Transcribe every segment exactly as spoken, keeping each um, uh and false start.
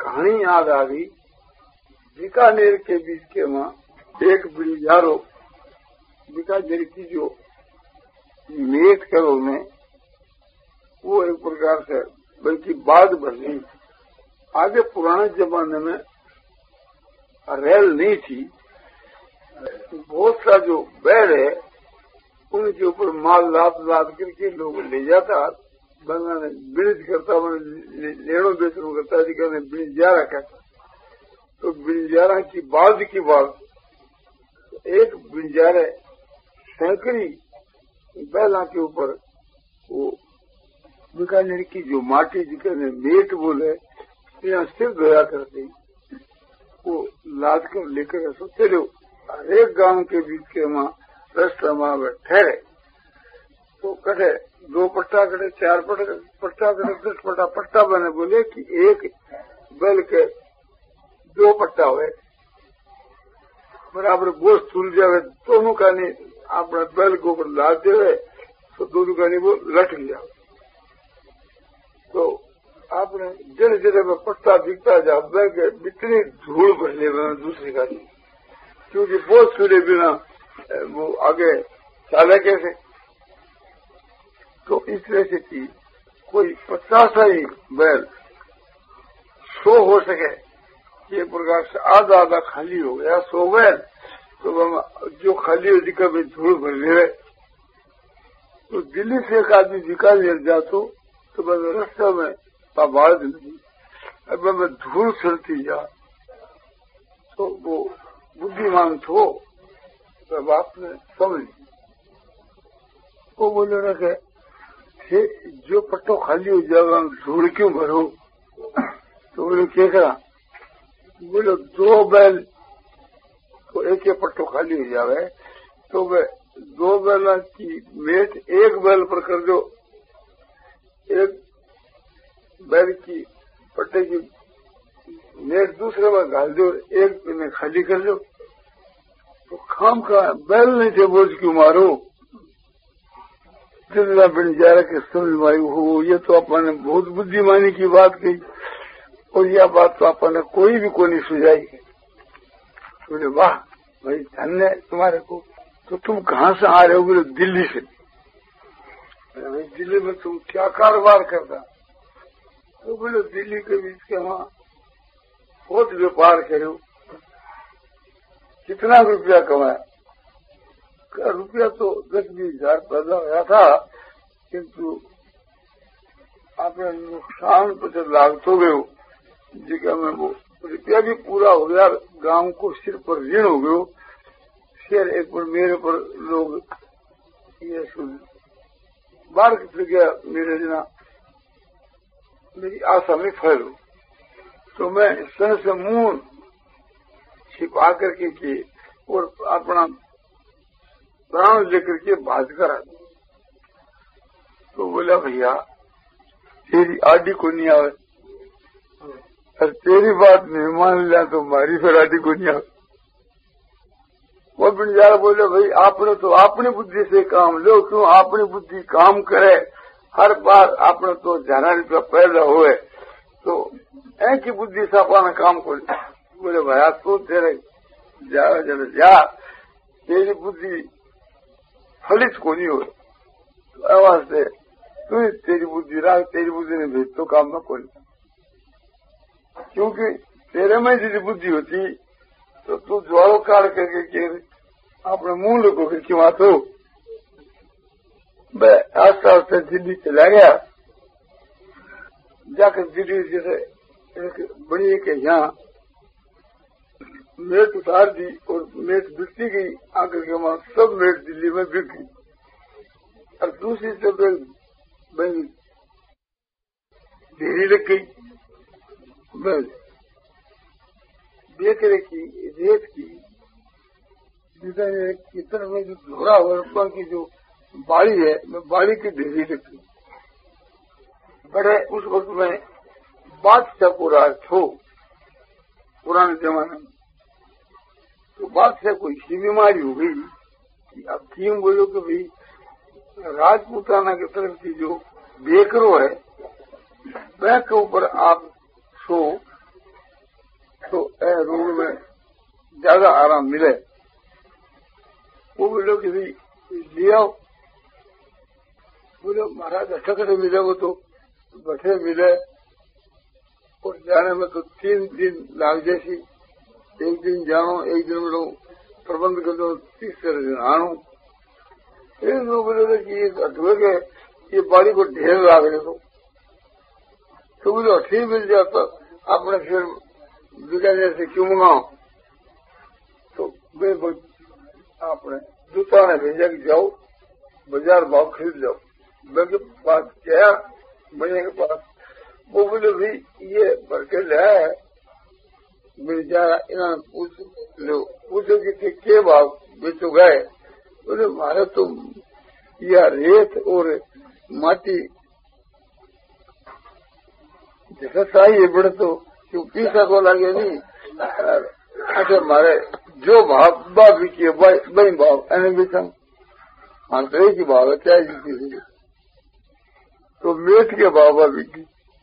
कहानी याद आ गई। बीकानेर के बीच के वहाँ एक बिलियारो बीकानेर की जो मेट करो में वो एक प्रकार से बल्कि बाद बनी। आगे पुराने जमाने में रेल नहीं थी, बहुत सा जो बैल है उनके ऊपर माल लाद लाद करके लोग ले जाता, बंदा ने ब्रिज करता, लेनो बेचनो करता, जिन्हें बिंजारा कहता। तो बिंजारा की बाद की बात एक बिंजारे सैकड़ी बैला के ऊपर वो बीकानेर की जो माटी जिसे मेट बोले यहाँ सिर धोया करती, वो लाद कर लेकर ऐसा चले हर एक गांव के बीच के वहाँ रास्ता वहां ठहरे। तो कटे दो पट्टा कटे चार पट्टा कटे दस पट्टा पट्टा बने बोले कि एक बैल के दो पट्टा हुए बराबर गोश्त तुल जावे दोनों का नहीं अपना बैल को ऊपर लादते हुए तो दोनों का नहीं वो लट गया। तो आपने जगह जगह में पट्टा दिखता जा बैल के इतनी धूल भर ले दूसरी का नहीं, क्योंकि बहुत सूर्य बिना वो आगे चाले कैसे। तो इस तरह से कि कोई पचास ही बैल सो हो सके, ये प्रकार से आधा आधा खाली हो गया सो बैल, तो जो खाली हो दिखा भी धूल भर ले। तो दिल्ली से एक आदमी बीकानेर जातो तो बस रास्ते में बाढ़ नहीं, अब मैं धूल चलती जा तो वो बुद्धिमान थो तब आपने समझ। वो बोले ना कि जो पट्टो खाली हो जाएगा धूल क्यों भरो। तो बोले क्या करा, बोले दो बैल तो एक एक पट्टो खाली हो जावे तो वे दो बैल की मेट एक बैल पर कर दो, एक बैल की पट्टे की मेट दूसरे में घाल दो, एक में खाली कर दो। तो खाम का बैल नहीं थे बोझ क्यों मारो। जिला बन जा रहा कि समझ मारी हो, ये तो अपने बहुत बुद्धिमानी की बात कही और यह बात तो अपने कोई भी को नहीं सुझाई। बोले वाह भाई धन्य तुम्हारे को। तो तुम कहाँ से आ रहे हो? बोले दिल्ली से। भाई दिल्ली में तुम क्या कारोबार करता? तो बोले दिल्ली के बीच के वहाँ बहुत व्यापार करे। कितना रुपया कमाया? रुपया तो दस बीस हजार पैदा हुआ था, किंतु आपने नुकसान पचास लाख तो गयो जिका में वो रुपया भी पूरा हो गया, गांव को सिर पर ऋण हो गयो। फिर एक बार मेरे पर लोग ये सुन बार फिर गया मेरे जना मेरी आशा में फैल हो। तो मैं सन से मुंह छिपा करके के और अपना प्राण लेकर के बात करा। तो बोला भैया तेरी आडी को नहीं आवे, और तेरी बात नहीं मान लिया तो हमारी फिर आडी को नहीं आवे। वो बिंजारा बोले भाई आपने तो अपनी बुद्धि से काम लो, क्यों अपनी बुद्धि काम करे। हर बार आपने तो जाना रुपया पैदा हुए तो एक ही बुद्धि से अपना काम को। बोले भैया तो तेरे जा जरा जा, तेरी बुद्धि फलित को नहीं हो। आवाज से तू तेरी बुद्धि राख, तेरी बुद्धि ने भेज तो काम में कोई, क्योंकि तेरे में यदि बुद्धि होती तो तू ज्वारो काट करके के अपने मुंह लोगों के क्यों आते हो। मैं आस्ता आस्ता दिल्ली चला गया, जाकर दिल्ली जैसे एक बड़ी के यहाँ मेट उतार दी और मेट बिकती गई। आकर के वहां सब मेट दिल्ली में बिक गई। और दूसरी सब बनी ढेरी लग गई। बस बेकरे की रेत की कितने में जो धोरा हुआ की जो बाड़ी है, मैं बाड़ी की ढेरी लग गई। बड़े उस वक्त में बादशाह को राज हो पुराने जमाने में। तो बादशाह को इसी बीमारी हो गई कि अब क्यों बोलो कि भाई राजपूताना की तरफ की जो बेकरो है वह के ऊपर आप सो ज्यादा आराम मिले। वो बोलो कि ले आओ, बोलो महाराज अच्छा कैसे मिले, वो तो बैठे मिले और जाने में तो तीन दिन लाग जैसी, एक दिन जानो एक दिन बोलो प्रबंध कर दो, तीसरे दिन आनो। एक लोग बोले कि ये अधूरे के ये बाड़ी को ढेर लाग रहे तो तो बोले ठीक मिल जाता, आपने फिर बीकानेर से क्यों मंगाओ? तो मैं आपने दूसरा ने भेजा कि जाओ बाजार भाव खरीद जाओ। मैं के पास गया, मैंने के पास, वो बोले भाई ये भर के लाया है, मेरे जा इन्होंने पूछ लो, पूछो कि के भाव बेचो गए? बोले मारे तो यह रेत और माटी जैसा चाहिए बड़े तो क्यों पीसा को लगे नहीं। अच्छा मारे जो भाव बा बिकी बही भाव एने बेचा हाँ तो एक ही भाव है चाहे जीती थी तो मेट के भाव बा बिकी।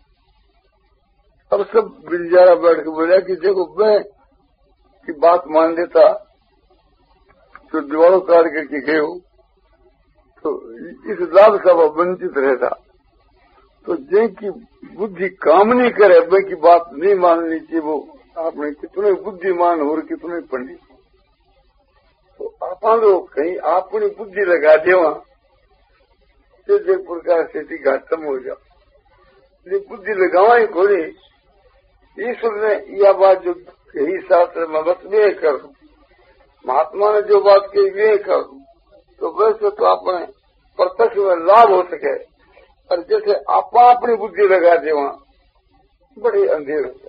अब सब बिलजारा बैठ के बोला कि देखो मैं की बात मान लेता तो दीवारों काट करके गए हो तो इस लाभ का वह वंचित रहता। तो जिनकी बुद्धि काम नहीं करे वे की बात नहीं माननी चाहिए। वो आपने कितने बुद्धिमान और कितने पंडित, तो आप लोग कहीं अपनी बुद्धि लगा दे वहां तो एक प्रकार से खत्म हो जाओ। लेकिन बुद्धि लगावा ही कोई, ईश्वर ने यह बात जो कही शास्त्र में बस वे कर, महात्मा ने जो बात कही वे कर, तो वैसे तो अपने प्रत्यक्ष में लाभ हो सके। और जैसे आप अपनी बुद्धि लगा दे वहां बड़े अंधेर